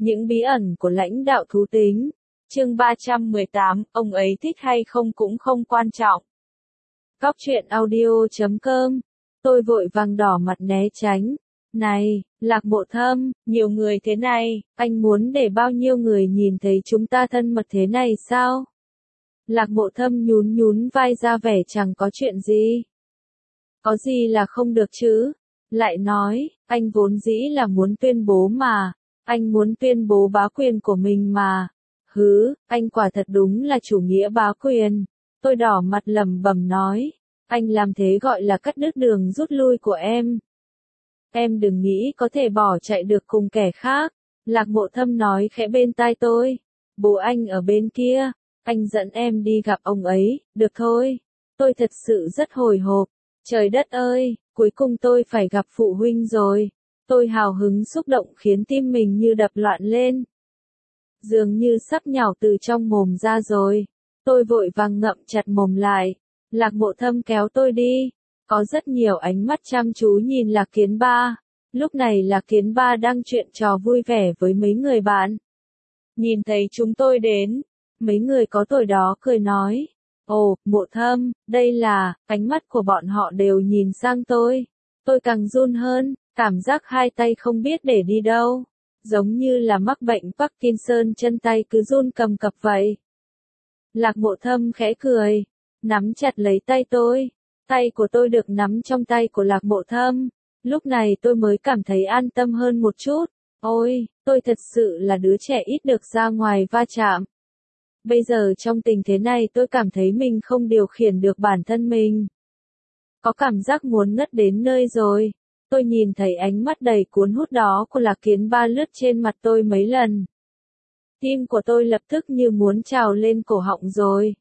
Những bí ẩn của lãnh đạo thú tính. Chương 318, ông ấy thích hay không cũng không quan trọng. Góc truyện audio.com. Tôi vội vàng đỏ mặt né tránh. Này, Lạc Mộ Thâm, nhiều người thế này, anh muốn để bao nhiêu người nhìn thấy chúng ta thân mật thế này sao? Lạc Mộ Thâm nhún nhún vai ra vẻ chẳng có chuyện gì. Có gì là không được chứ? Lại nói, anh vốn dĩ là muốn tuyên bố mà. Anh muốn tuyên bố bá quyền của mình mà. Hứ, anh quả thật đúng là chủ nghĩa bá quyền. Tôi đỏ mặt lẩm bẩm nói. Anh làm thế gọi là cắt đứt đường rút lui của em. Em đừng nghĩ có thể bỏ chạy được cùng kẻ khác. Lạc Mộ Thâm nói khẽ bên tai tôi. Bố anh ở bên kia. Anh dẫn em đi gặp ông ấy, được thôi. Tôi thật sự rất hồi hộp. Trời đất ơi, cuối cùng tôi phải gặp phụ huynh rồi. Tôi hào hứng xúc động khiến tim mình như đập loạn lên. Dường như sắp nhào từ trong mồm ra rồi. Tôi vội vàng ngậm chặt mồm lại. Lạc Mộ Thâm kéo tôi đi. Có rất nhiều ánh mắt chăm chú nhìn Lạc Kiến Ba. Lúc này Lạc Kiến Ba đang chuyện trò vui vẻ với mấy người bạn. Nhìn thấy chúng tôi đến, mấy người có tuổi đó cười nói. Ồ, Mộ Thâm, đây là, ánh mắt của bọn họ đều nhìn sang tôi. Tôi càng run hơn, cảm giác hai tay không biết để đi đâu. Giống như là mắc bệnh Parkinson, chân tay cứ run cầm cập vậy. Lạc Mộ Thâm khẽ cười, nắm chặt lấy tay tôi. Tay của tôi được nắm trong tay của Lạc Mộ Thâm. Lúc này tôi mới cảm thấy an tâm hơn một chút. Ôi, tôi thật sự là đứa trẻ ít được ra ngoài va chạm. Bây giờ trong tình thế này tôi cảm thấy mình không điều khiển được bản thân mình. Có cảm giác muốn ngất đến nơi rồi. Tôi nhìn thấy ánh mắt đầy cuốn hút đó của Lạc Kiến Ba lướt trên mặt tôi mấy lần. Tim của tôi lập tức như muốn trào lên cổ họng rồi.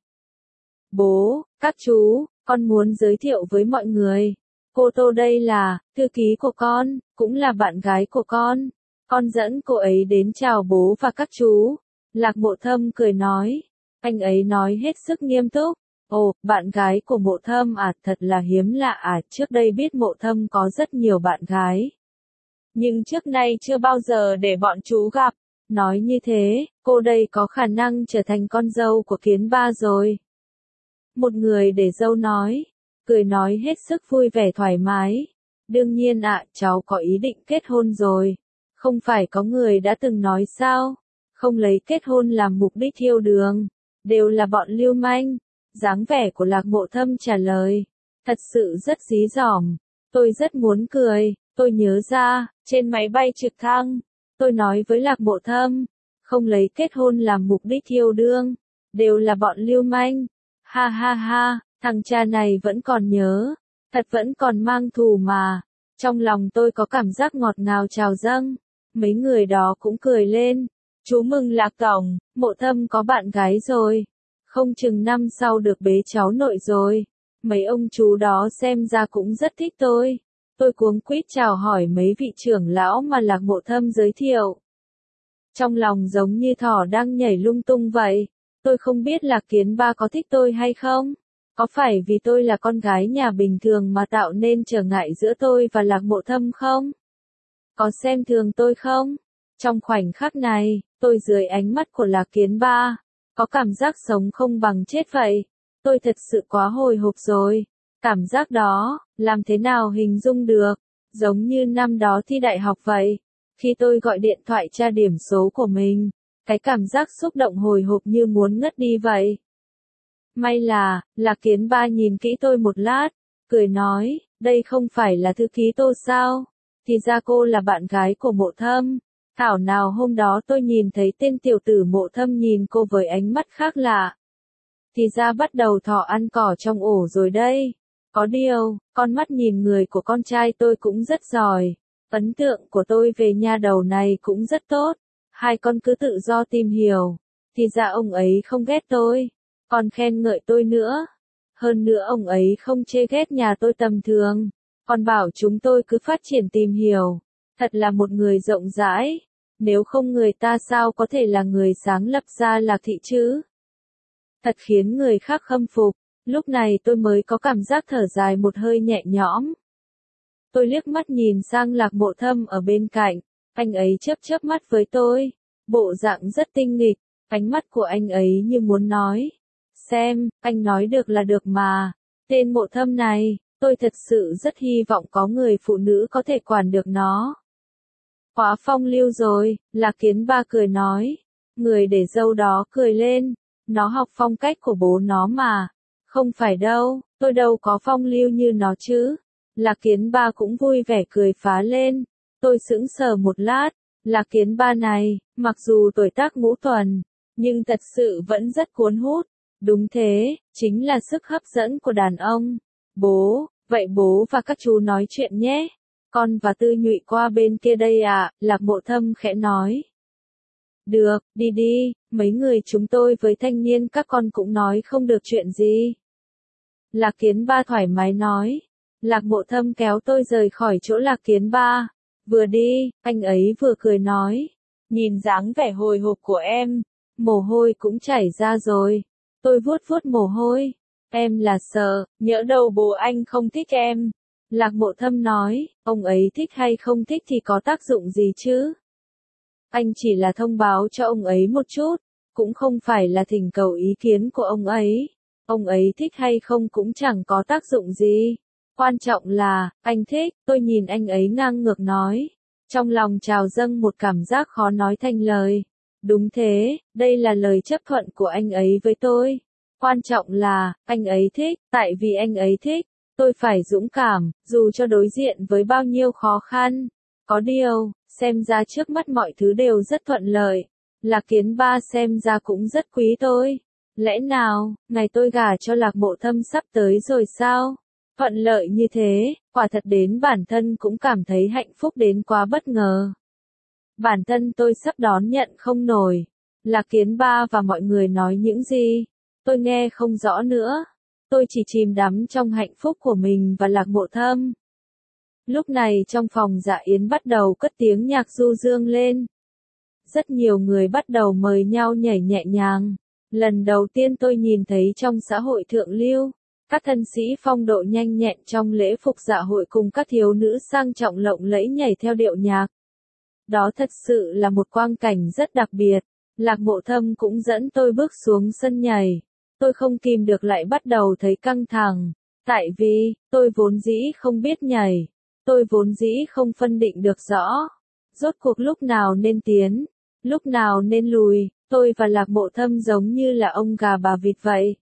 Bố, các chú, con muốn giới thiệu với mọi người. Cô Tô đây là, thư ký của con, cũng là bạn gái của con. Con dẫn cô ấy đến chào bố và các chú. Lạc Mộ Thâm cười nói. Anh ấy nói hết sức nghiêm túc. Ồ, bạn gái của Mộ Thâm à, thật là hiếm lạ à, trước đây biết Mộ Thâm có rất nhiều bạn gái. Nhưng trước nay chưa bao giờ để bọn chú gặp. Nói như thế, cô đây có khả năng trở thành con dâu của Kiến Ba rồi. Một người để dâu nói, cười nói hết sức vui vẻ thoải mái. Đương nhiên ạ, cháu có ý định kết hôn rồi. Không phải có người đã từng nói sao? Không lấy kết hôn làm mục đích thiêu đường. Đều là bọn lưu manh. Dáng vẻ của Lạc Mộ Thâm trả lời. Thật sự rất dí dỏm. Tôi rất muốn cười. Tôi nhớ ra, trên máy bay trực thăng. Tôi nói với Lạc Mộ Thâm. Không lấy kết hôn làm mục đích thiêu đương. Đều là bọn lưu manh. Ha ha ha, thằng cha này vẫn còn nhớ. Thật vẫn còn mang thù mà. Trong lòng tôi có cảm giác ngọt ngào trào dâng. Mấy người đó cũng cười lên. Chú mừng Lạc Tổng, Mộ Thâm có bạn gái rồi. Không chừng năm sau được bế cháu nội rồi. Mấy ông chú đó xem ra cũng rất thích tôi. Tôi cuống quýt chào hỏi mấy vị trưởng lão mà Lạc Mộ Thâm giới thiệu. Trong lòng giống như thỏ đang nhảy lung tung vậy. Tôi không biết Lạc Kiến Ba có thích tôi hay không? Có phải vì tôi là con gái nhà bình thường mà tạo nên trở ngại giữa tôi và Lạc Mộ Thâm không? Có xem thường tôi không? Trong khoảnh khắc này, tôi dưới ánh mắt của Lạc Kiến Ba, có cảm giác sống không bằng chết vậy. Tôi thật sự quá hồi hộp rồi. Cảm giác đó, làm thế nào hình dung được, giống như năm đó thi đại học vậy. Khi tôi gọi điện thoại tra điểm số của mình, cái cảm giác xúc động hồi hộp như muốn ngất đi vậy. May là, Lạc Kiến Ba nhìn kỹ tôi một lát, cười nói, đây không phải là thư ký Tô sao? Thì ra cô là bạn gái của Mộ Thâm. Thảo nào hôm đó tôi nhìn thấy tên tiểu tử Mộ Thâm nhìn cô với ánh mắt khác lạ. Thì ra bắt đầu thỏ ăn cỏ trong ổ rồi đây. Có điều, con mắt nhìn người của con trai tôi cũng rất giỏi. Ấn tượng của tôi về nha đầu này cũng rất tốt. Hai con cứ tự do tìm hiểu. Thì ra ông ấy không ghét tôi. Còn khen ngợi tôi nữa. Hơn nữa ông ấy không chê ghét nhà tôi tầm thường. Còn bảo chúng tôi cứ phát triển tìm hiểu. Thật là một người rộng rãi. Nếu không người ta sao có thể là người sáng lập ra Lạc thị chứ? Thật khiến người khác khâm phục. Lúc này tôi mới có cảm giác thở dài một hơi nhẹ nhõm. Tôi liếc mắt nhìn sang Lạc Mộ Thâm ở bên cạnh. Anh ấy chớp chớp mắt với tôi. bộ dạng rất tinh nghịch, ánh mắt của anh ấy như muốn nói. Xem, anh nói được là được mà. Tên Mộ Thâm này, tôi thật sự rất hy vọng có người phụ nữ có thể quản được nó. Quá phong lưu rồi, Lạc Kiến Ba cười nói. Người để dâu đó cười lên. Nó học phong cách của bố nó mà. Không phải đâu, tôi đâu có phong lưu như nó chứ. Lạc Kiến Ba cũng vui vẻ cười phá lên. Tôi sững sờ một lát. Lạc Kiến Ba này, mặc dù tuổi tác ngũ tuần, nhưng thật sự vẫn rất cuốn hút. Đúng thế, chính là sức hấp dẫn của đàn ông. Bố, vậy bố và các chú nói chuyện nhé. Con và Tư Nhụy qua bên kia đây à, Lạc Mộ Thâm khẽ nói. Được, đi đi, mấy người chúng tôi với thanh niên các con cũng nói không được chuyện gì. Lạc Kiến Ba thoải mái nói. Lạc Mộ Thâm kéo tôi rời khỏi chỗ Lạc Kiến Ba. Vừa đi, anh ấy vừa cười nói. Nhìn dáng vẻ hồi hộp của em, mồ hôi cũng chảy ra rồi. Tôi vuốt vuốt mồ hôi. Em là sợ, nhỡ đâu bố anh không thích em. Lạc Mộ Thâm nói, ông ấy thích hay không thích thì có tác dụng gì chứ? Anh chỉ là thông báo cho ông ấy một chút, cũng không phải là thỉnh cầu ý kiến của ông ấy. Ông ấy thích hay không cũng chẳng có tác dụng gì. Quan trọng là, anh thích, tôi nhìn anh ấy ngang ngược nói. Trong lòng trào dâng một cảm giác khó nói thành lời. Đúng thế, đây là lời chấp thuận của anh ấy với tôi. Quan trọng là, anh ấy thích, tại vì anh ấy thích. Tôi phải dũng cảm, dù cho đối diện với bao nhiêu khó khăn. Có điều, xem ra trước mắt mọi thứ đều rất thuận lợi. Lạc Kiến Ba xem ra cũng rất quý tôi. Lẽ nào, ngày tôi gả cho Lạc Mộ Thâm sắp tới rồi sao? Thuận lợi như thế, quả thật đến bản thân cũng cảm thấy hạnh phúc đến quá bất ngờ. Bản thân tôi sắp đón nhận không nổi. Lạc Kiến Ba và mọi người nói những gì? Tôi nghe không rõ nữa. Tôi chỉ chìm đắm trong hạnh phúc của mình và Lạc Mộ Thâm. Lúc này trong phòng dạ yến bắt đầu cất tiếng nhạc du dương lên. Rất nhiều người bắt đầu mời nhau nhảy nhẹ nhàng. Lần đầu tiên tôi nhìn thấy trong xã hội thượng lưu, các thân sĩ phong độ nhanh nhẹn trong lễ phục dạ hội cùng các thiếu nữ sang trọng lộng lẫy nhảy theo điệu nhạc. Đó thật sự là một quang cảnh rất đặc biệt. Lạc Mộ Thâm cũng dẫn tôi bước xuống sân nhảy. Tôi không kìm được lại bắt đầu thấy căng thẳng. Tại vì, tôi vốn dĩ không biết nhảy. Tôi vốn dĩ không phân định được rõ. Rốt cuộc lúc nào nên tiến, lúc nào nên lùi. Tôi và Lạc Mộ Thâm giống như là ông gà bà vịt vậy.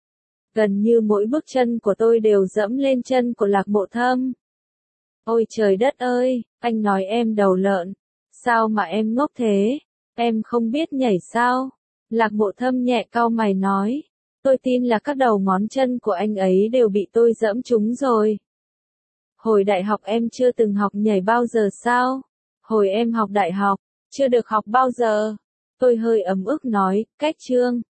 Gần như mỗi bước chân của tôi đều dẫm lên chân của Lạc Mộ Thâm. Ôi trời đất ơi, anh nói em đầu lợn. Sao mà em ngốc thế? Em không biết nhảy sao? Lạc Mộ Thâm nhẹ cau mày nói. Tôi tin là các đầu ngón chân của anh ấy đều bị tôi dẫm trúng rồi. Hồi đại học em chưa từng học nhảy bao giờ sao? Hồi em học đại học, chưa được học bao giờ. Tôi hơi ấm ức nói, cách chương.